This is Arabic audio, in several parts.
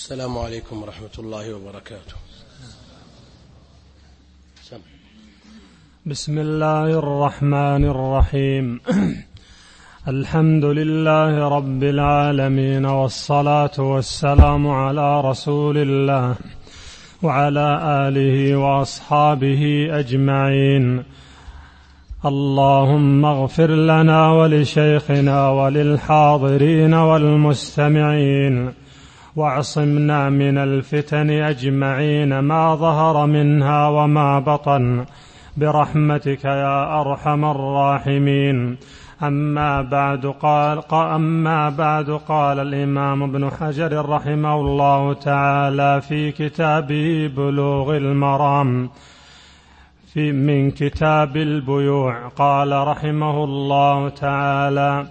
السلام عليكم ورحمة الله وبركاته. بسم الله الرحمن الرحيم. الحمد لله رب العالمين، والصلاة والسلام على رسول الله وعلى آله وأصحابه أجمعين. اللهم اغفر لنا ولشيخنا وللحاضرين والمستمعين، واعصمنا من الفتن أجمعين ما ظهر منها وما بطن برحمتك يا أرحم الراحمين. أما بعد قال الإمام ابن حجر رحمه الله تعالى في كتابه بلوغ المرام من كتاب البيوع، قال رحمه الله تعالى: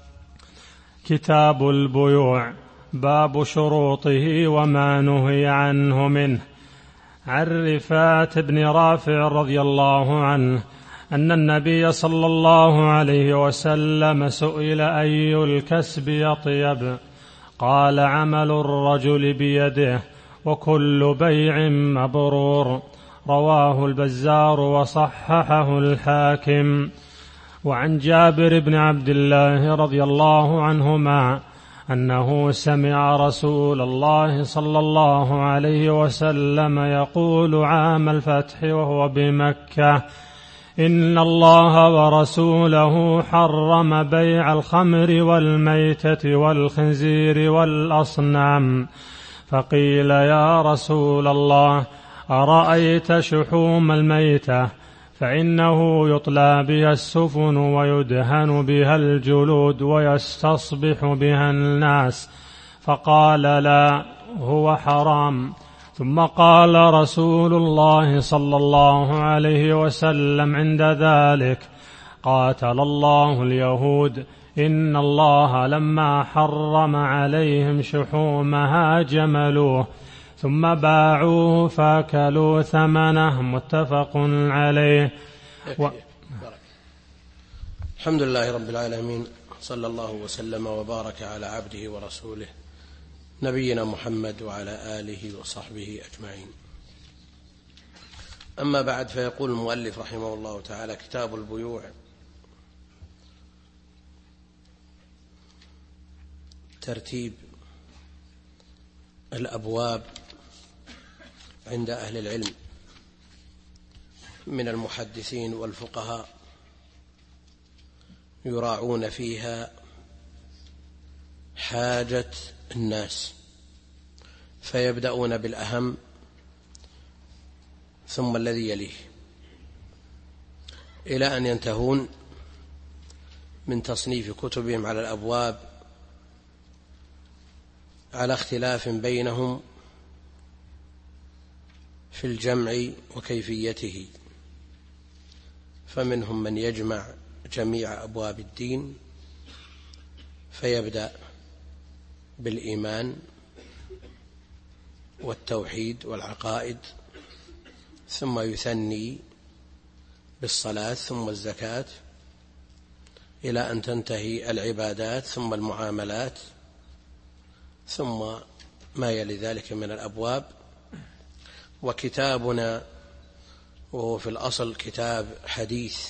كتاب البيوع، باب شروطه وما نهي عنه منه. عن رفاعة بن رافع رضي الله عنه أن النبي صلى الله عليه وسلم سئل: أي الكسب يطيب؟ قال: عمل الرجل بيده، وكل بيع مبرور. رواه البزار وصححه الحاكم. وعن جابر بن عبد الله رضي الله عنهما أنه سمع رسول الله صلى الله عليه وسلم يقول عام الفتح وهو بمكة: إن الله ورسوله حرم بيع الخمر والميتة والخنزير والأصنام. فقيل: يا رسول الله، أرأيت شحوم الميتة؟ فإنه يطلى بها السفن ويدهن بها الجلود ويستصبح بها الناس. فقال: لا، هو حرام. ثم قال رسول الله صلى الله عليه وسلم عند ذلك: قاتل الله اليهود، إن الله لما حرم عليهم شحومها جملوه ثم باعوه فاكلوا ثمنه. متفق عليه. الحمد لله رب العالمين، صلى الله وسلم وبارك على عبده ورسوله نبينا محمد وعلى آله وصحبه أجمعين. أما بعد، فيقول المؤلف رحمه الله تعالى: كتاب البيوع. ترتيب الأبواب عند أهل العلم من المحدثين والفقهاء يراعون فيها حاجة الناس، فيبدأون بالأهم ثم الذي يليه، إلى أن ينتهون من تصنيف كتبهم على الأبواب على اختلاف بينهم في الجمع وكيفيته. فمنهم من يجمع جميع أبواب الدين فيبدأ بالإيمان والتوحيد والعقائد، ثم يثني بالصلاة ثم الزكاة، إلى أن تنتهي العبادات ثم المعاملات ثم ما يلي ذلك من الأبواب. وكتابنا وهو في الأصل كتاب حديث،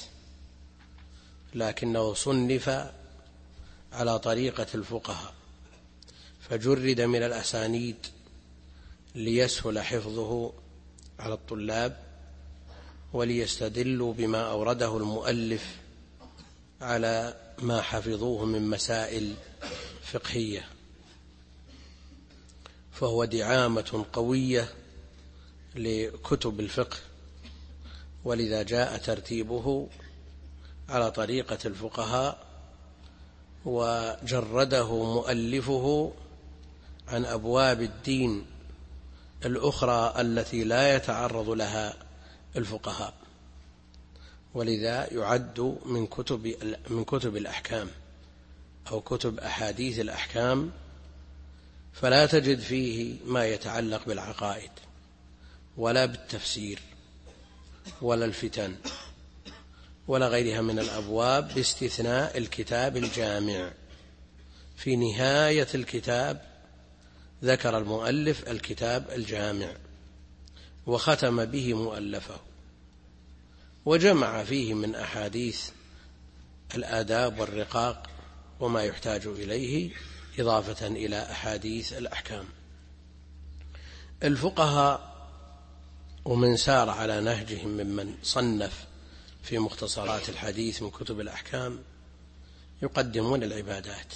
لكنه صنف على طريقة الفقهاء، فجرد من الأسانيد ليسهل حفظه على الطلاب، وليستدلوا بما أورده المؤلف على ما حفظوه من مسائل فقهية. فهو دعامة قوية لكتب الفقه، ولذا جاء ترتيبه على طريقة الفقهاء، وجرده مؤلفه عن أبواب الدين الأخرى التي لا يتعرض لها الفقهاء، ولذا يعد من كتب الأحكام أو كتب أحاديث الأحكام، فلا تجد فيه ما يتعلق بالعقائد ولا بالتفسير ولا الفتن ولا غيرها من الأبواب، باستثناء الكتاب الجامع. في نهاية الكتاب ذكر المؤلف الكتاب الجامع وختم به مؤلفه، وجمع فيه من أحاديث الآداب والرقاق وما يحتاج إليه إضافة إلى أحاديث الأحكام. الفقهاء ومن سار على نهجهم ممن صنف في مختصرات الحديث من كتب الأحكام يقدمون العبادات،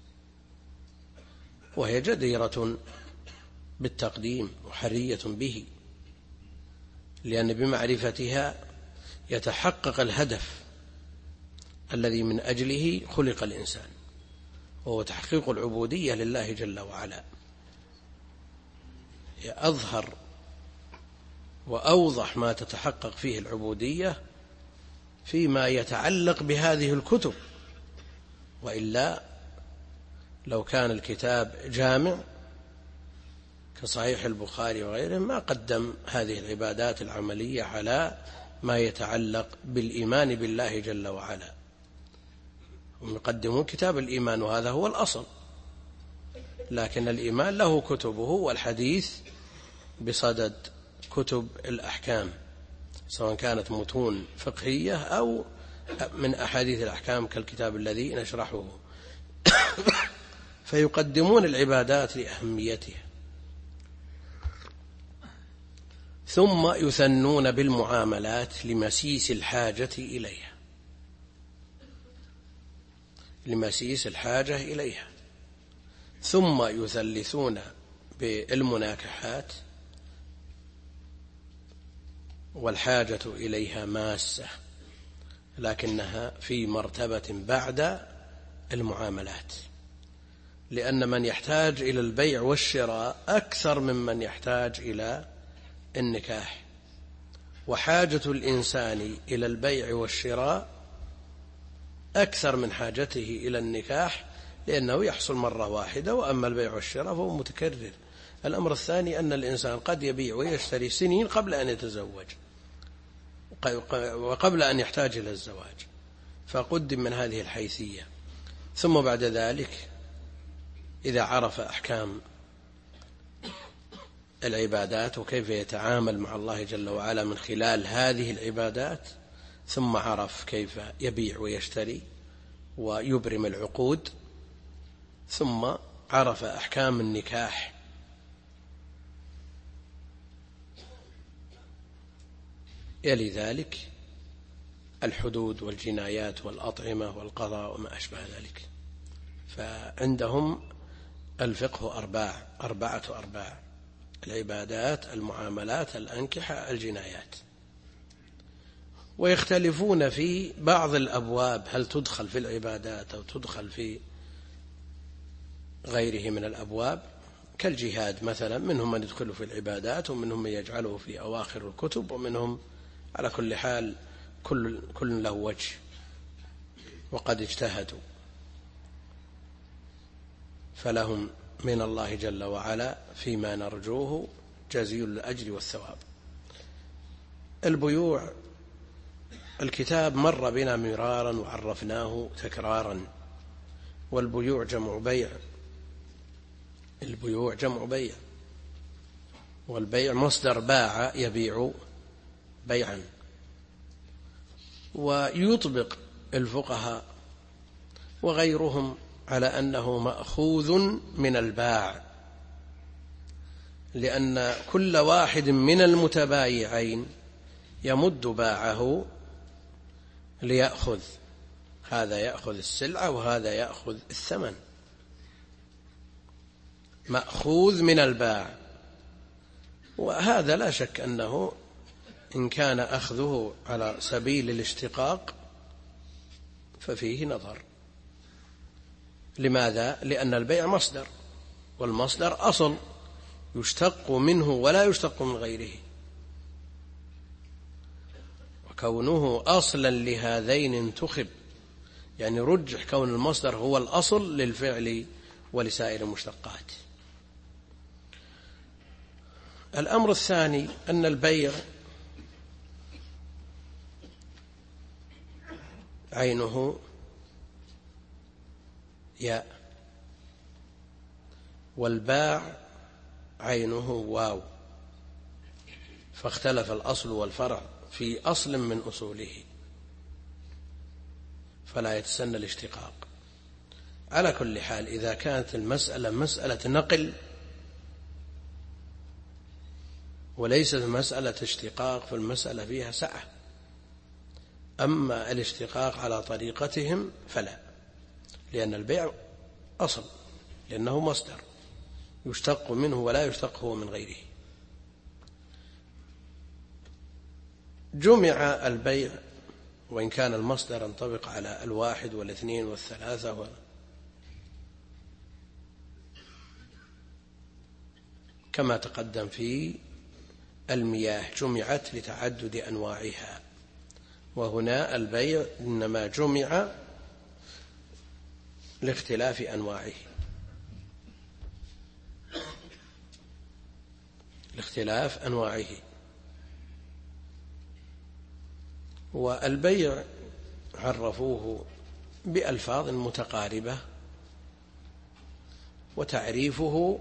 وهي جديرة بالتقديم وحرية به، لأن بمعرفتها يتحقق الهدف الذي من أجله خلق الإنسان، وهو تحقيق العبودية لله جل وعلا. أظهر وأوضح ما تتحقق فيه العبودية فيما يتعلق بهذه الكتب، وإلا لو كان الكتاب جامع كصحيح البخاري وغيره ما قدم هذه العبادات العملية على ما يتعلق بالإيمان بالله جل وعلا. هم يقدمون كتاب الإيمان وهذا هو الأصل، لكن الإيمان له كتبه، والحديث بصدد كتب الأحكام سواء كانت متون فقهية أو من أحاديث الأحكام كالكتاب الذي نشرحه. فيقدمون العبادات لأهميتها، ثم يثنون بالمعاملات لمسيس الحاجة إليها، ثم يثلثون بالمناكحات والحاجة إليها ماسة، لكنها في مرتبة بعد المعاملات، لأن من يحتاج إلى البيع والشراء أكثر ممن يحتاج إلى النكاح، وحاجة الإنسان إلى البيع والشراء أكثر من حاجته إلى النكاح، لأنه يحصل مرة واحدة، وأما البيع والشراء فهو متكرر. الأمر الثاني أن الإنسان قد يبيع ويشتري سنين قبل أن يتزوج وقبل أن يحتاج إلى الزواج، فقدم من هذه الحيثية. ثم بعد ذلك إذا عرف أحكام العبادات وكيف يتعامل مع الله جل وعلا من خلال هذه العبادات، ثم عرف كيف يبيع ويشتري ويبرم العقود، ثم عرف أحكام النكاح، يلي ذلك الحدود والجنايات والأطعمة والقضاء وما أشبه ذلك. فعندهم الفقه أربعة أرباع: العبادات، المعاملات، الأنكحة، الجنايات. ويختلفون في بعض الأبواب، هل تدخل في العبادات أو تدخل في غيره من الأبواب، كالجهاد مثلا، منهم من يدخل في العبادات ومنهم من يجعله في أواخر الكتب، ومنهم على كل حال كل له وجه، وقد اجتهدوا فلهم من الله جل وعلا فيما نرجوه جزيل الأجر والثواب. البيوع، الكتاب مر بنا مرارا وعرفناه تكرارا، والبيوع جمع بيع، البيوع جمع بيع، والبيع مصدر باع يبيع بيعا. ويطبق الفقهاء وغيرهم على أنه مأخوذ من الباع، لأن كل واحد من المتبايعين يمد باعه ليأخذ، هذا يأخذ السلعة وهذا يأخذ الثمن، مأخوذ من الباع. وهذا لا شك أنه إن كان أخذه على سبيل الاشتقاق ففيه نظر. لماذا؟ لأن البيع مصدر، والمصدر أصل يشتق منه ولا يشتق من غيره، وكونه أصلا لهذين انتخب، يعني رجح كون المصدر هو الأصل للفعل ولسائر المشتقات. الأمر الثاني أن البيع عينه ياء، والباع عينه واو، فاختلف الأصل والفرع في أصل من أصوله فلا يتسنى الاشتقاق. على كل حال إذا كانت المسألة مسألة نقل وليست مسألة اشتقاق فالمسألة فيها سعة. أما الاشتقاق على طريقتهم فلا، لأن البيع أصل، لأنه مصدر يشتق منه ولا يشتق هو من غيره. جمع البيع وإن كان المصدر ينطبق على الواحد والاثنين والثلاثة كما تقدم في المياه جمعت لتعدد أنواعها، وهنا البيع إنما جمع لاختلاف أنواعه، لاختلاف أنواعه. والبيع عرفوه بألفاظ متقاربة، وتعريفه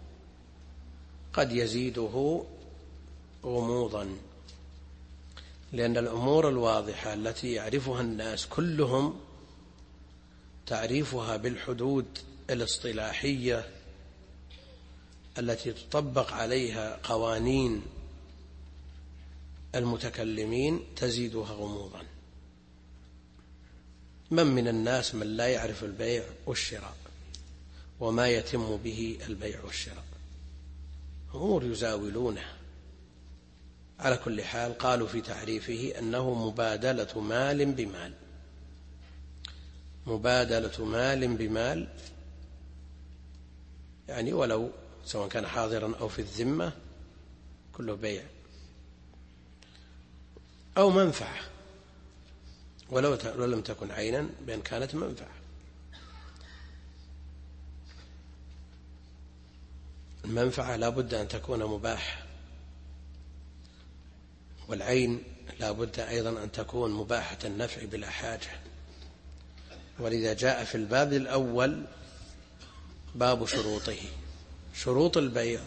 قد يزيده غموضا، لأن الأمور الواضحة التي يعرفها الناس كلهم تعريفها بالحدود الاصطلاحية التي تطبق عليها قوانين المتكلمين تزيدها غموضا. من الناس من لا يعرف البيع والشراء وما يتم به البيع والشراء، أمور يزاولونه. على كل حال قالوا في تعريفه أنه مبادلة مال بمال، مبادلة مال بمال، يعني ولو سواء كان حاضرا أو في الذمة كله بيع، أو منفعة ولو لم تكن عينا بأن كانت منفعة. المنفعة لا بد أن تكون مباحة، والعين لا بد أيضا أن تكون مباحة النفع بلا حاجة. ولذا جاء في الباب الأول باب شروطه. شروط البيع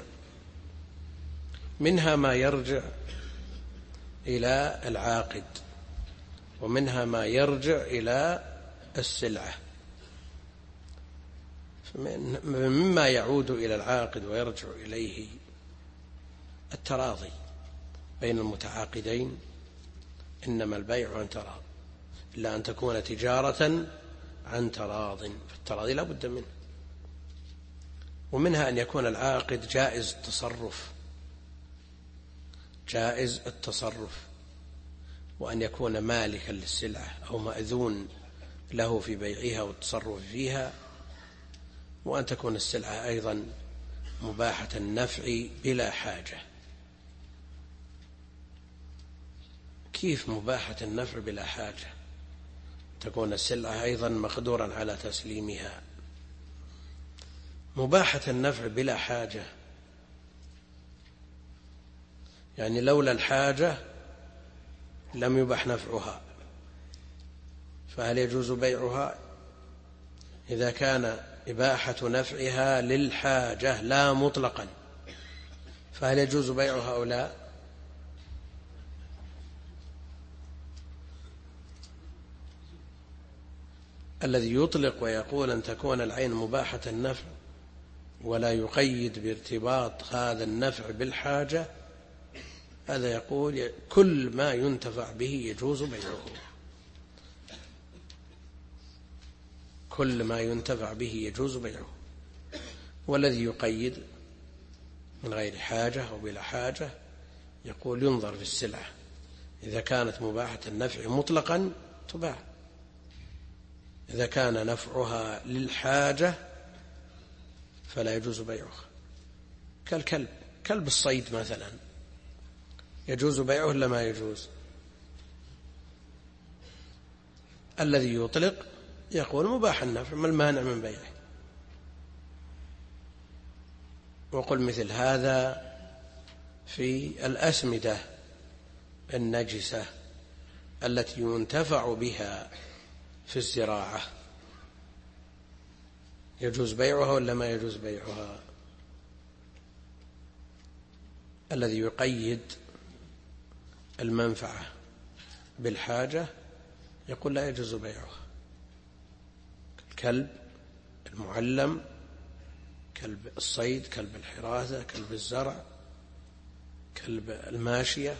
منها ما يرجع إلى العاقد، ومنها ما يرجع إلى السلعة. مما يعود إلى العاقد ويرجع إليه التراضي بين المتعاقدين، إنما البيع عن تراض، إلا أن تكون تجارة عن تراض، فالتراضي لا بد منه. ومنها أن يكون العاقد جائز التصرف، جائز التصرف، وأن يكون مالكا للسلعة أو مأذون له في بيعها والتصرف فيها، وأن تكون السلعة أيضا مباحة النفع بلا حاجة. كيف مباحة النفع بلا حاجة؟ تكون السلعة أيضا مقدورا على تسليمها. مباحة النفع بلا حاجة يعني لولا الحاجة لم يباح نفعها، فهل يجوز بيعها؟ إذا كان إباحة نفعها للحاجة لا مطلقا فهل يجوز بيعها أو لا؟ الذي يطلق ويقول أن تكون العين مباحة النفع ولا يقيد بارتباط هذا النفع بالحاجة، هذا يقول كل ما ينتفع به يجوز بيعه، كل ما ينتفع به يجوز بيعه. والذي يقيد من غير حاجة أو بلا حاجة يقول ينظر في السلعة، إذا كانت مباحة النفع مطلقا تباع، إذا كان نفعها للحاجة فلا يجوز بيعها. كالكلب، كلب الصيد مثلا يجوز بيعه ولا ما يجوز؟ الذي يطلق يقول مباح النفع، ما المانع من بيعه؟ وقل مثل هذا في الأسمدة النجسة التي ينتفع بها في الزراعة، يجوز بيعها ولا ما يجوز بيعها؟ الذي يقيد المنفعة بالحاجة يقول لا يجوز بيعه، الكلب المعلم، كلب الصيد، كلب الحراسة، كلب الزرع، كلب الماشية،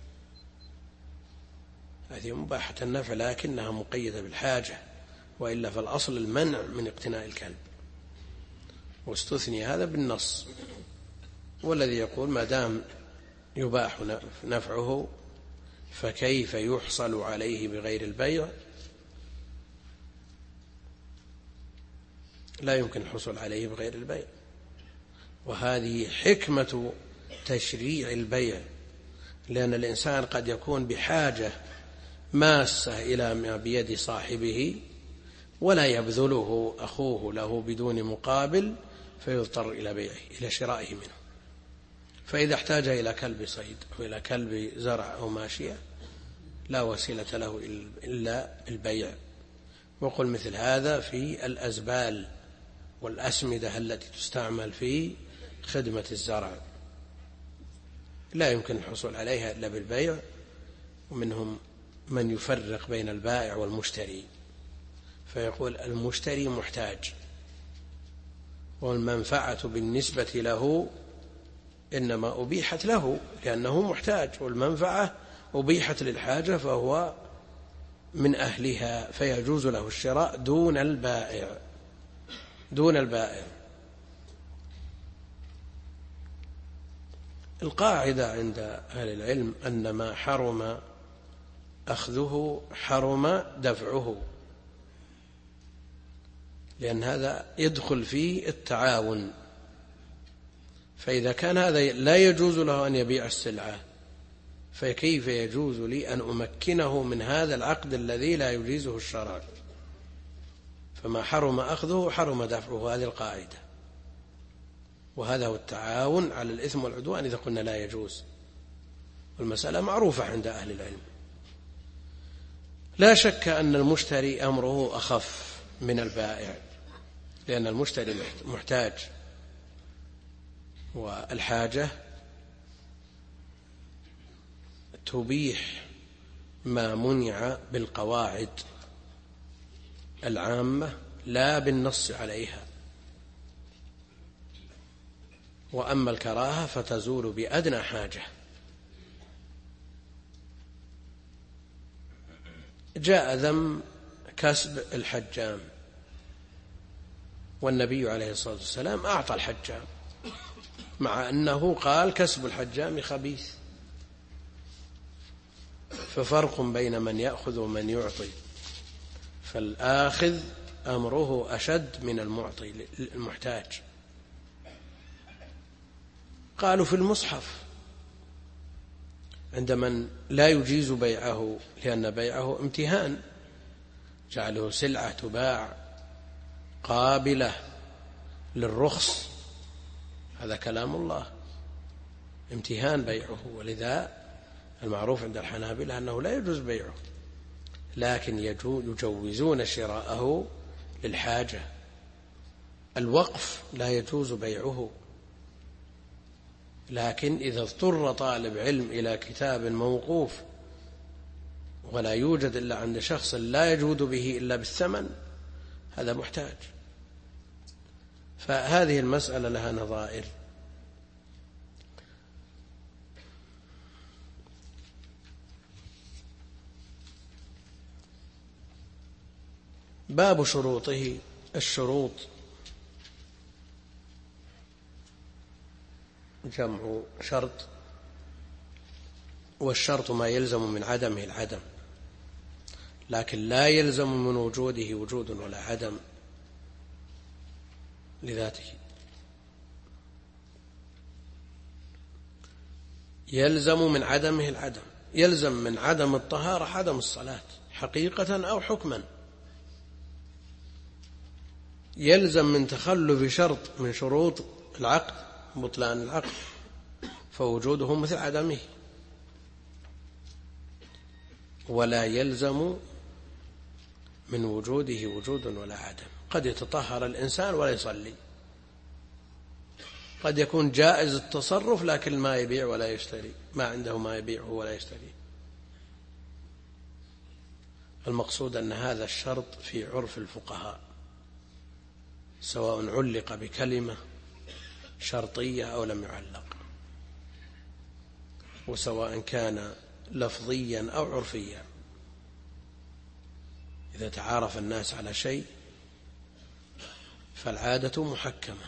هذه مباحة النفع لكنها مقيدة بالحاجة، وإلا فالأصل المنع من اقتناء الكلب، واستثني هذا بالنص. والذي يقول ما دام يباح نفعه فكيف يحصل عليه بغير البيع؟ لا يمكن الحصول عليه بغير البيع، وهذه حكمة تشريع البيع، لأن الإنسان قد يكون بحاجة ماسة إلى ما بيد صاحبه ولا يبذله أخوه له بدون مقابل، فيضطر إلى بيعه، إلى شرائه منه. فإذا احتاج إلى كلب صيد أو إلى كلب زرع أو ماشية لا وسيلة له إلا البيع. وقل مثل هذا في الأزبال والأسمدة التي تستعمل في خدمة الزرع، لا يمكن الحصول عليها إلا بالبيع. ومنهم من يفرق بين البائع والمشتري، فيقول المشتري محتاج والمنفعة بالنسبة له إنما أبيحت له لأنه محتاج، والمنفعة أبيحت للحاجة فهو من أهلها، فيجوز له الشراء دون البائع. القاعدة عند أهل العلم أن ما حرم أخذه حرم دفعه، لأن هذا يدخل فيه التعاون. فإذا كان هذا لا يجوز له أن يبيع السلعة، فكيف يجوز لي أن أمكنه من هذا العقد الذي لا يجيزه الشرع؟ فما حرم أخذه حرم دفعه، هذه القاعدة. وهذا هو التعاون على الإثم والعدوان إذا قلنا لا يجوز، والمسألة معروفة عند أهل العلم. لا شك أن المشتري أمره أخف من البائع، لأن المشتري محتاج، والحاجة تبيح ما منع بالقواعد العامة لا بالنص عليها. وأما الكراهة فتزول بأدنى حاجة. جاء ذم كسب الحجام، والنبي عليه الصلاة والسلام أعطى الحجام، مع أنه قال كسب الحجام خبيث. ففرق بين من يأخذ ومن يعطي، فالآخذ أمره أشد من المعطي المحتاج. قالوا في المصحف عند من لا يجيز بيعه لأن بيعه امتهان، جعله سلعة تباع قابلة للرخص، هذا كلام الله، امتهان بيعه. ولذا المعروف عند الحنابلة أنه لا يجوز بيعه، لكن يجوزون شراءه للحاجة. الوقف لا يجوز بيعه، لكن إذا اضطر طالب علم إلى كتاب موقوف ولا يوجد إلا عند شخص لا يجود به إلا بالثمن، هذا محتاج. فهذه المسألة لها نظائر. باب شروطه. الشروط جمع شرط، والشرط ما يلزم من عدمه العدم، لكن لا يلزم من وجوده وجود ولا عدم لذاته. يلزم من عدمه العدم، يلزم من عدم الطهارة عدم الصلاة حقيقة أو حكما. يلزم من تخلف شرط من شروط العقد بطلان العقد، فوجوده مثل عدمه. ولا يلزم من وجوده وجود ولا عدم. قد يتطهر الإنسان ولا يصلي، قد يكون جائز التصرف لكن ما يبيع ولا يشتري، ما عنده ما يبيعه ولا يشتري. المقصود أن هذا الشرط في عرف الفقهاء، سواء علق بكلمة شرطية أو لم يعلق، وسواء كان لفظيا أو عرفيا. إذا تعارف الناس على شيء فالعادة محكمة.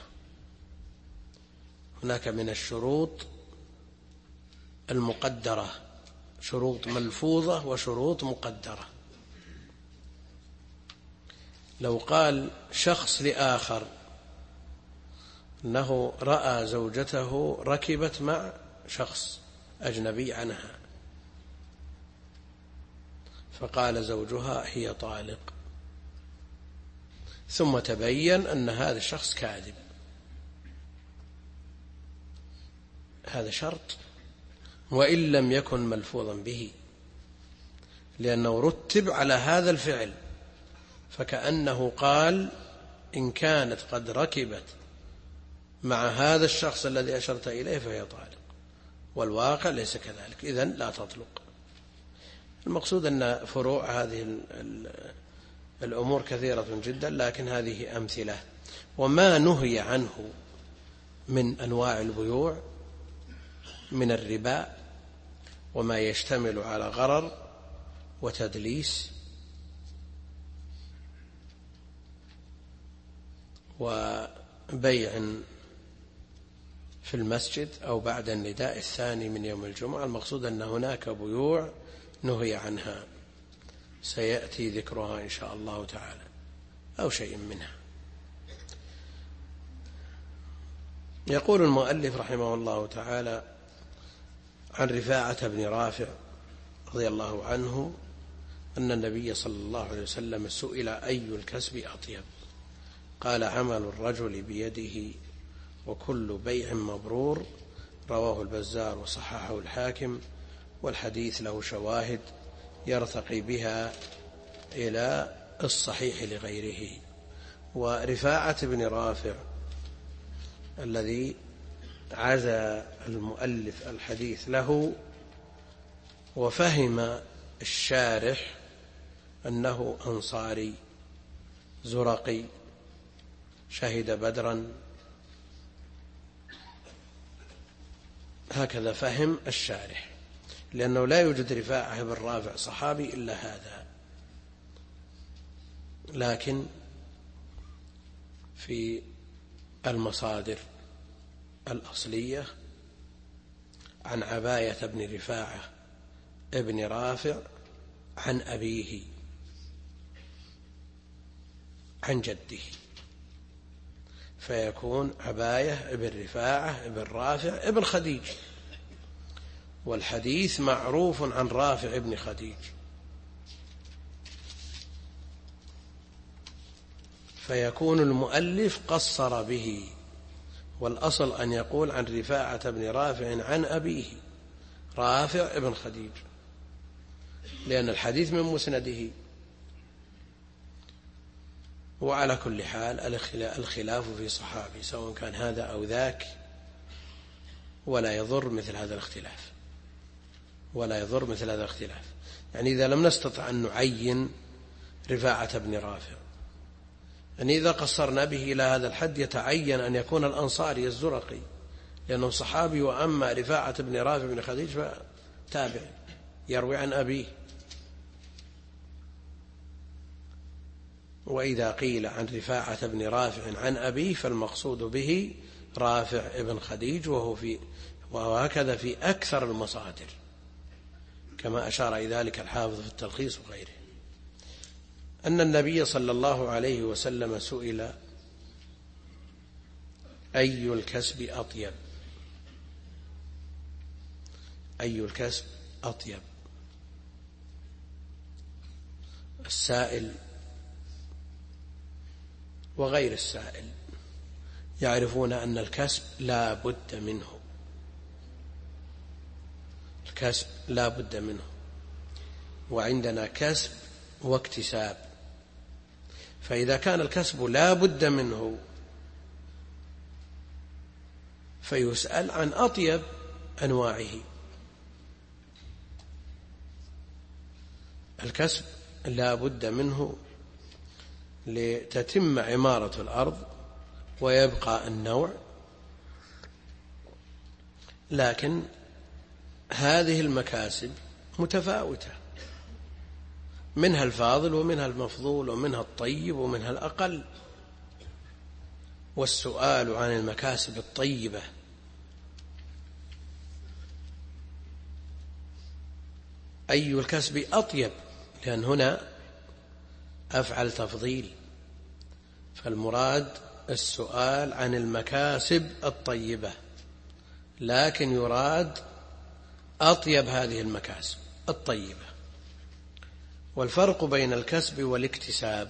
هناك من الشروط المقدرة شروط ملفوظة وشروط مقدرة. لو قال شخص لآخر أنه رأى زوجته ركبت مع شخص أجنبي عنها، فقال زوجها هي طالق، ثم تبين أن هذا الشخص كاذب، هذا شرط وإن لم يكن ملفوظا به، لأنه رتب على هذا الفعل، فكأنه قال إن كانت قد ركبت مع هذا الشخص الذي أشرت إليه فهي طالق، والواقع ليس كذلك، إذن لا تطلق. المقصود أن فروع هذه الأمور كثيرة جدا، لكن هذه أمثلة. وما نهي عنه من أنواع البيوع من الربا وما يشتمل على غرر وتدليس وبيع في المسجد أو بعد النداء الثاني من يوم الجمعة، المقصود أن هناك بيوع نهي عنها سيأتي ذكرها إن شاء الله تعالى أو شيء منها. يقول المؤلف رحمه الله تعالى عن رفاعة بن رافع رضي الله عنه أن النبي صلى الله عليه وسلم سئل أي الكسب أطيب؟ قال عمل الرجل بيده وكل بيع مبرور. رواه البزار وصححه الحاكم، والحديث له شواهد يرتقي بها إلى الصحيح لغيره. ورفاعة بن رافع الذي عزى المؤلف الحديث له وفهم الشارح أنه أنصاري زرقي شهد بدرا، هكذا فهم الشارح، لأنه لا يوجد رفاعة بن رافع صحابي إلا هذا. لكن في المصادر الأصلية عن عباية بن رفاعة ابن رافع عن أبيه عن جده، فيكون عباية ابن رفاعة ابن رافع ابن خديج، والحديث معروف عن رافع ابن خديج، فيكون المؤلف قصر به، والأصل أن يقول عن رفاعة بن رافع عن أبيه رافع ابن خديج، لأن الحديث من مسنده. وعلى كل حال الخلاف في صحابي سواء كان هذا أو ذاك، ولا يضر مثل هذا الاختلاف، ولا يضر مثل هذا الاختلاف. يعني إذا لم نستطع أن نعين رفاعة بن رافع، يعني إذا قصرنا به إلى هذا الحد يتعين أن يكون الأنصاري الزرقي لأنه صحابي، وأما رفاعة بن رافع بن خديج فتابع يروي عن أبيه. وإذا قيل عن رفاعة بن رافع عن أبيه فالمقصود به رافع ابن خديج، وهكذا في أكثر المصادر كما أشار إلى ذلك الحافظ في التلخيص وغيره. أن النبي صلى الله عليه وسلم سئل أي الكسب أطيب؟ أي الكسب أطيب؟ السائل وغير السائل يعرفون أن الكسب لا بد منه، الكسب لا بد منه، وعندنا كسب واكتساب. فإذا كان الكسب لا بد منه فيسأل عن أطيب أنواعه. الكسب لا بد منه لتتم عمارة الأرض ويبقى النوع، لكن هذه المكاسب متفاوتة، منها الفاضل ومنها المفضول ومنها الطيب ومنها الأقل. والسؤال عن المكاسب الطيبة أي الكسب أطيب، لأن هنا أفعل تفضيل، فالمراد السؤال عن المكاسب الطيبة، لكن يراد أطيب هذه المكاسب الطيبة. والفرق بين الكسب والاكتساب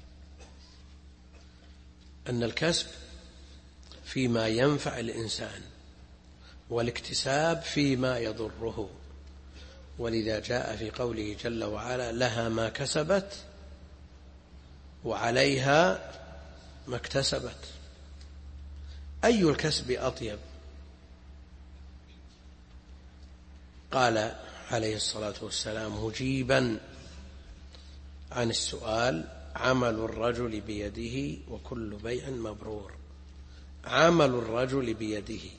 أن الكسب فيما ينفع الإنسان، والاكتساب فيما يضره. ولذا جاء في قوله جل وعلا: لها ما كسبت وعليها ما اكتسبت. أي الكسب أطيب؟ قال عليه الصلاة والسلام مجيبا عن السؤال: عمل الرجل بيده وكل بيع مبرور. عمل الرجل بيده،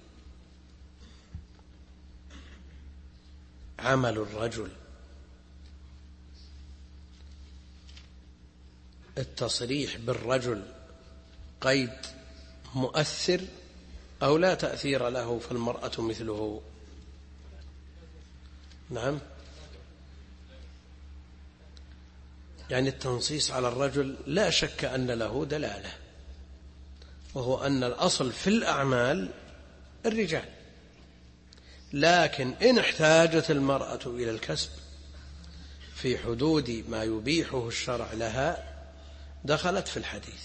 عمل الرجل، التصريح بالرجل قيد مؤثر أو لا تأثير له، فالمرأة مثله. نعم، يعني التنصيص على الرجل لا شك أن له دلالة، وهو أن الأصل في الأعمال الرجال، لكن إن احتاجت المرأة إلى الكسب في حدود ما يبيحه الشرع لها دخلت في الحديث.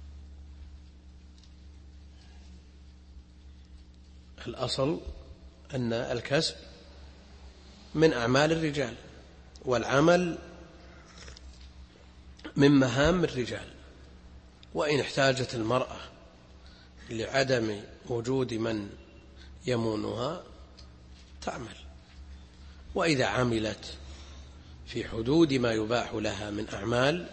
الأصل أن الكسب من أعمال الرجال، والعمل من مهام الرجال، وإن احتاجت المرأة لعدم وجود من يمونها تعمل، وإذا عملت في حدود ما يباح لها من أعمال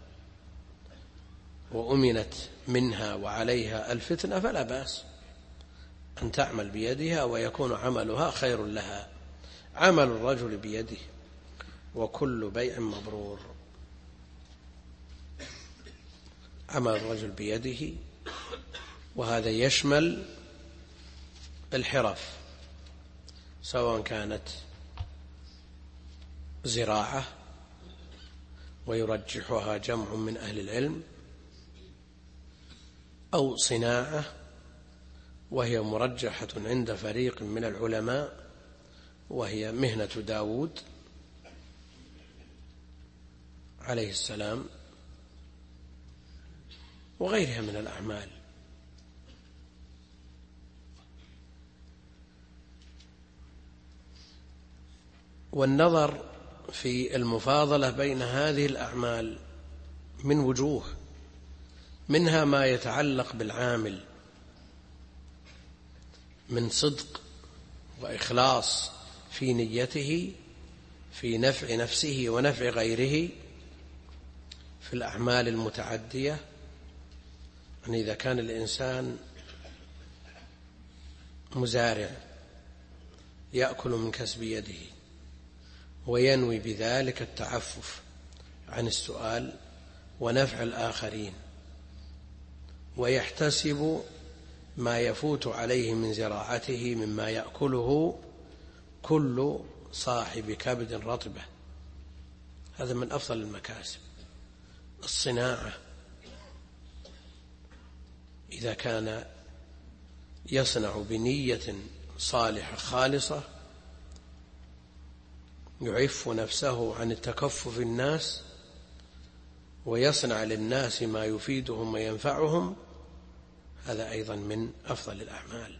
وأمنت منها وعليها الفتنة فلا بأس أن تعمل بيدها ويكون عملها خير لها. عمل الرجل بيده وكل بيع مبرور. عمل الرجل بيده، وهذا يشمل الحرف، سواء كانت زراعة ويرجحها جمع من أهل العلم، أو صناعة وهي مرجحة عند فريق من العلماء وهي مهنة داود عليه السلام، وغيرها من الأعمال. والنظر في المفاضلة بين هذه الأعمال من وجوه، منها ما يتعلق بالعامل من صدق وإخلاص في نيته في نفع نفسه ونفع غيره في الأعمال المتعدية. يعني إذا كان الإنسان مزارع يأكل من كسب يده وينوي بذلك التعفف عن السؤال ونفع الآخرين، ويحتسب ما يفوت عليه من زراعته مما يأكله كل صاحب كبد رطبة، هذا من أفضل المكاسب. الصناعة إذا كان يصنع بنية صالحة خالصة يعف نفسه عن التكفف الناس ويصنع للناس ما يفيدهم وينفعهم، هذا أيضا من أفضل الأعمال.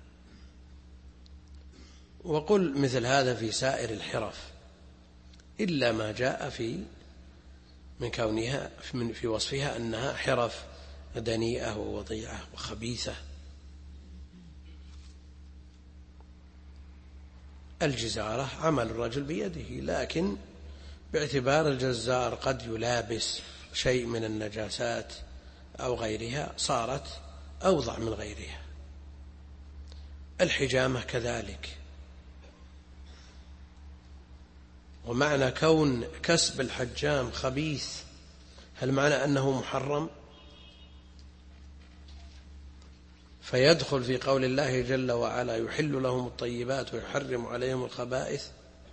وقل مثل هذا في سائر الحرف، إلا ما جاء من كونها في وصفها أنها حرف دنيئة ووضيعة وخبيثة. الجزارة عمل الرجل بيده، لكن باعتبار الجزار قد يلابس شيء من النجاسات أو غيرها صارت أوضع من غيرها. الحجامة كذلك. ومعنى كون كسب الحجام خبيث هل معنى أنه محرم؟ فيدخل في قول الله جل وعلا يحل لهم الطيبات ويحرم عليهم الخبائث؟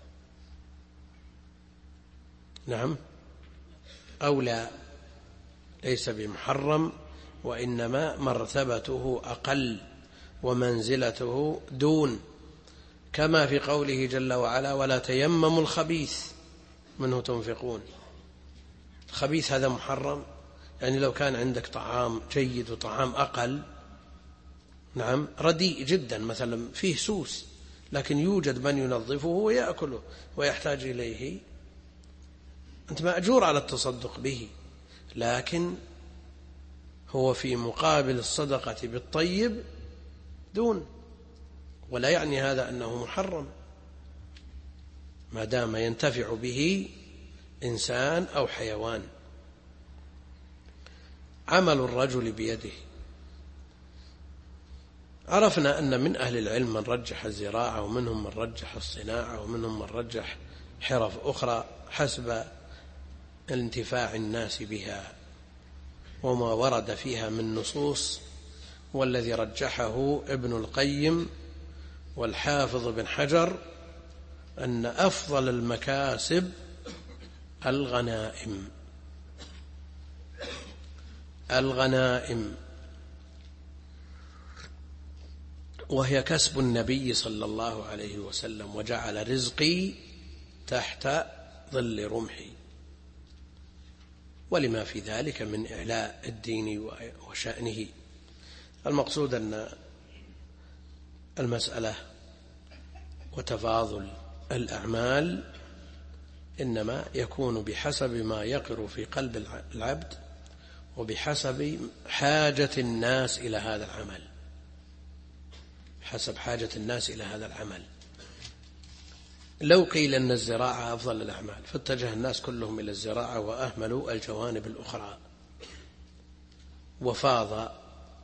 نعم أو لا، ليس بمحرم، وإنما مرتبته أقل ومنزلته دون، كما في قوله جل وعلا ولا تيمموا الخبيث منه تنفقون. الخبيث هذا محرم، يعني لو كان عندك طعام جيد وطعام أقل، نعم رديء جدا مثلا فيه سوس، لكن يوجد من ينظفه ويأكله ويحتاج إليه، أنت مأجور على التصدق به، لكن هو في مقابل الصدقة بالطيب دون، ولا يعني هذا أنه محرم ما دام ينتفع به إنسان أو حيوان. عمل الرجل بيده. عرفنا أن من أهل العلم من رجح الزراعة، ومنهم من رجح الصناعة، ومنهم من رجح حرف أخرى حسب الانتفاع الناس بها وما ورد فيها من نصوص. والذي رجحه ابن القيم والحافظ بن حجر أن أفضل المكاسب الغنائم، وهي كسب النبي صلى الله عليه وسلم وجعل رزقي تحت ظل رمحي، ولما في ذلك من إعلاء الدين وشأنه. المقصود أن المسألة وتفاضل الأعمال إنما يكون بحسب ما يقر في قلب العبد وبحسب حاجة الناس إلى هذا العمل، حسب حاجة الناس إلى هذا العمل. لو قيل أن الزراعة أفضل الأعمال فاتجه الناس كلهم إلى الزراعة وأهملوا الجوانب الأخرى، وفاض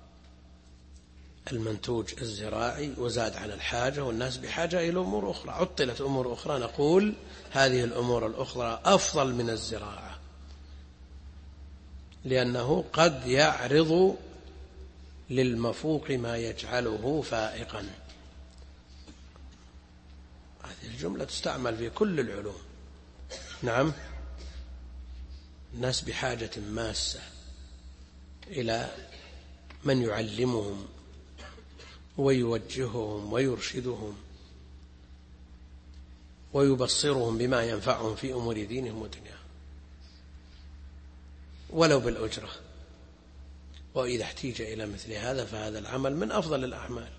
المنتوج الزراعي وزاد على الحاجة، والناس بحاجة إلى أمور أخرى، عطلت أمور أخرى، نقول هذه الأمور الأخرى أفضل من الزراعة، لأنه قد يعرض للمفوق ما يجعله فائقا. هذه الجملة تستعمل في كل العلوم. نعم، الناس بحاجة ماسة إلى من يعلمهم ويوجههم ويرشدهم ويبصرهم بما ينفعهم في أمور دينهم ودنياهم ولو بالأجرة. وإذا احتيج إلى مثل هذا فهذا العمل من أفضل الأعمال.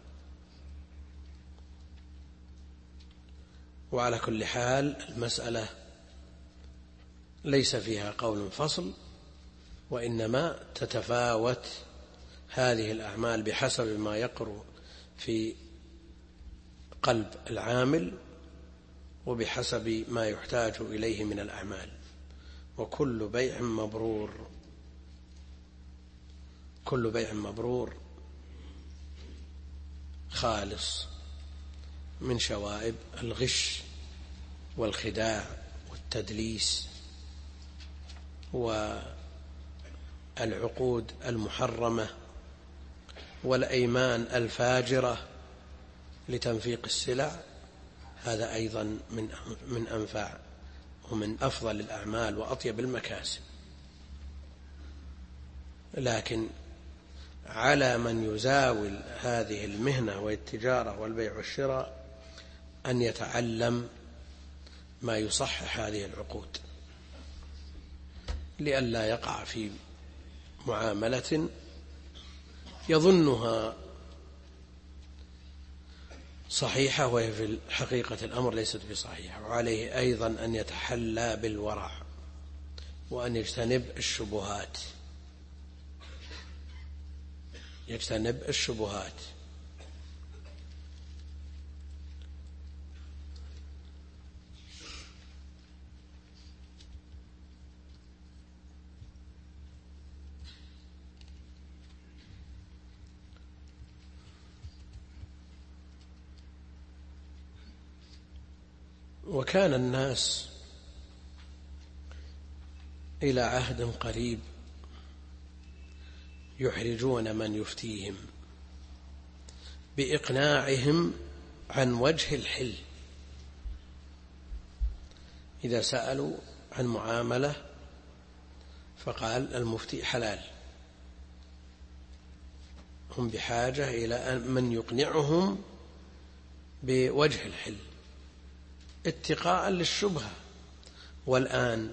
وعلى كل حال المسألة ليس فيها قول فصل، وإنما تتفاوت هذه الأعمال بحسب ما يقر في قلب العامل وبحسب ما يحتاج إليه من الأعمال. وكل بيع مبرور، كل بيع مبرور خالص من شوائب الغش والخداع والتدليس والعقود المحرمة والأيمان الفاجرة لتنفيق السلع. هذا أيضا من أنفع ومن أفضل الأعمال وأطيب المكاسب. لكن على من يزاول هذه المهنة والتجارة والبيع والشراء أن يتعلم ما يصحح هذه العقود لئلا يقع في معاملة يظنها صحيحة وهي في حقيقة الأمر ليست بصحيحة. وعليه أيضا أن يتحلى بالورع وأن يجتنب الشبهات. وكان الناس إلى عهد قريب يحرجون من يفتيهم بإقناعهم عن وجه الحل. إذا سألوا عن معاملة فقال المفتي حلال، هم بحاجة إلى من يقنعهم بوجه الحل اتقاء للشبهة. والآن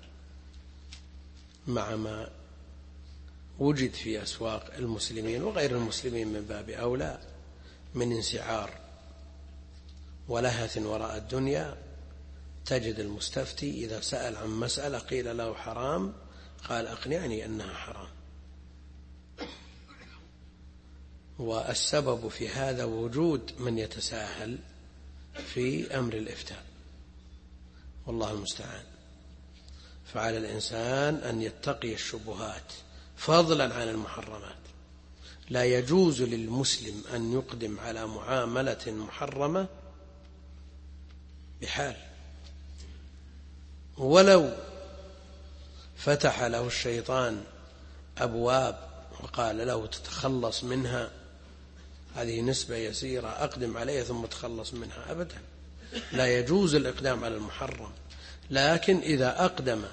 مع ما وجد في أسواق المسلمين وغير المسلمين من باب أولى من انسعار ولهث وراء الدنيا، تجد المستفتي إذا سأل عن مسألة قيل له حرام قال أقنعني أنها حرام. والسبب في هذا وجود من يتساهل في أمر الإفتاء، والله المستعان. فعلى الإنسان أن يتقي الشبهات فضلا عن المحرمات. لا يجوز للمسلم أن يقدم على معاملة محرمة بحال، ولو فتح له الشيطان أبواب وقال له تتخلص منها، هذه نسبة يسيرة أقدم عليها ثم تخلص منها، أبدا لا يجوز الإقدام على المحرم. لكن إذا أقدم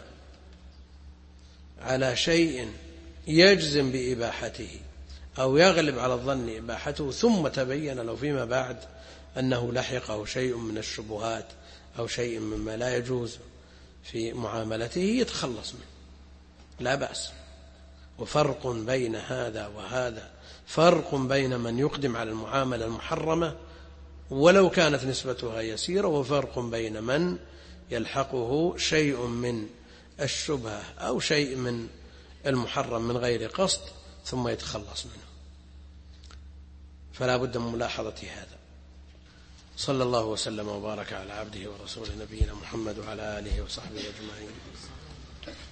على شيء يجزم بإباحته أو يغلب على الظن إباحته ثم تبين له فيما بعد أنه لحقه شيء من الشبهات أو شيء مما لا يجوز في معاملته يتخلص منه، لا بأس. وفرق بين هذا وهذا، فرق بين من يقدم على المعاملة المحرمة ولو كانت نسبتها يسيرة، وفرق بين من يلحقه شيء من الشبهة أو شيء من المحرم من غير قصد ثم يتخلص منه. فلا بد من ملاحظة هذا. صلى الله وسلم وبارك على عبده ورسوله نبينا محمد وعلى آله وصحبه أجمعين.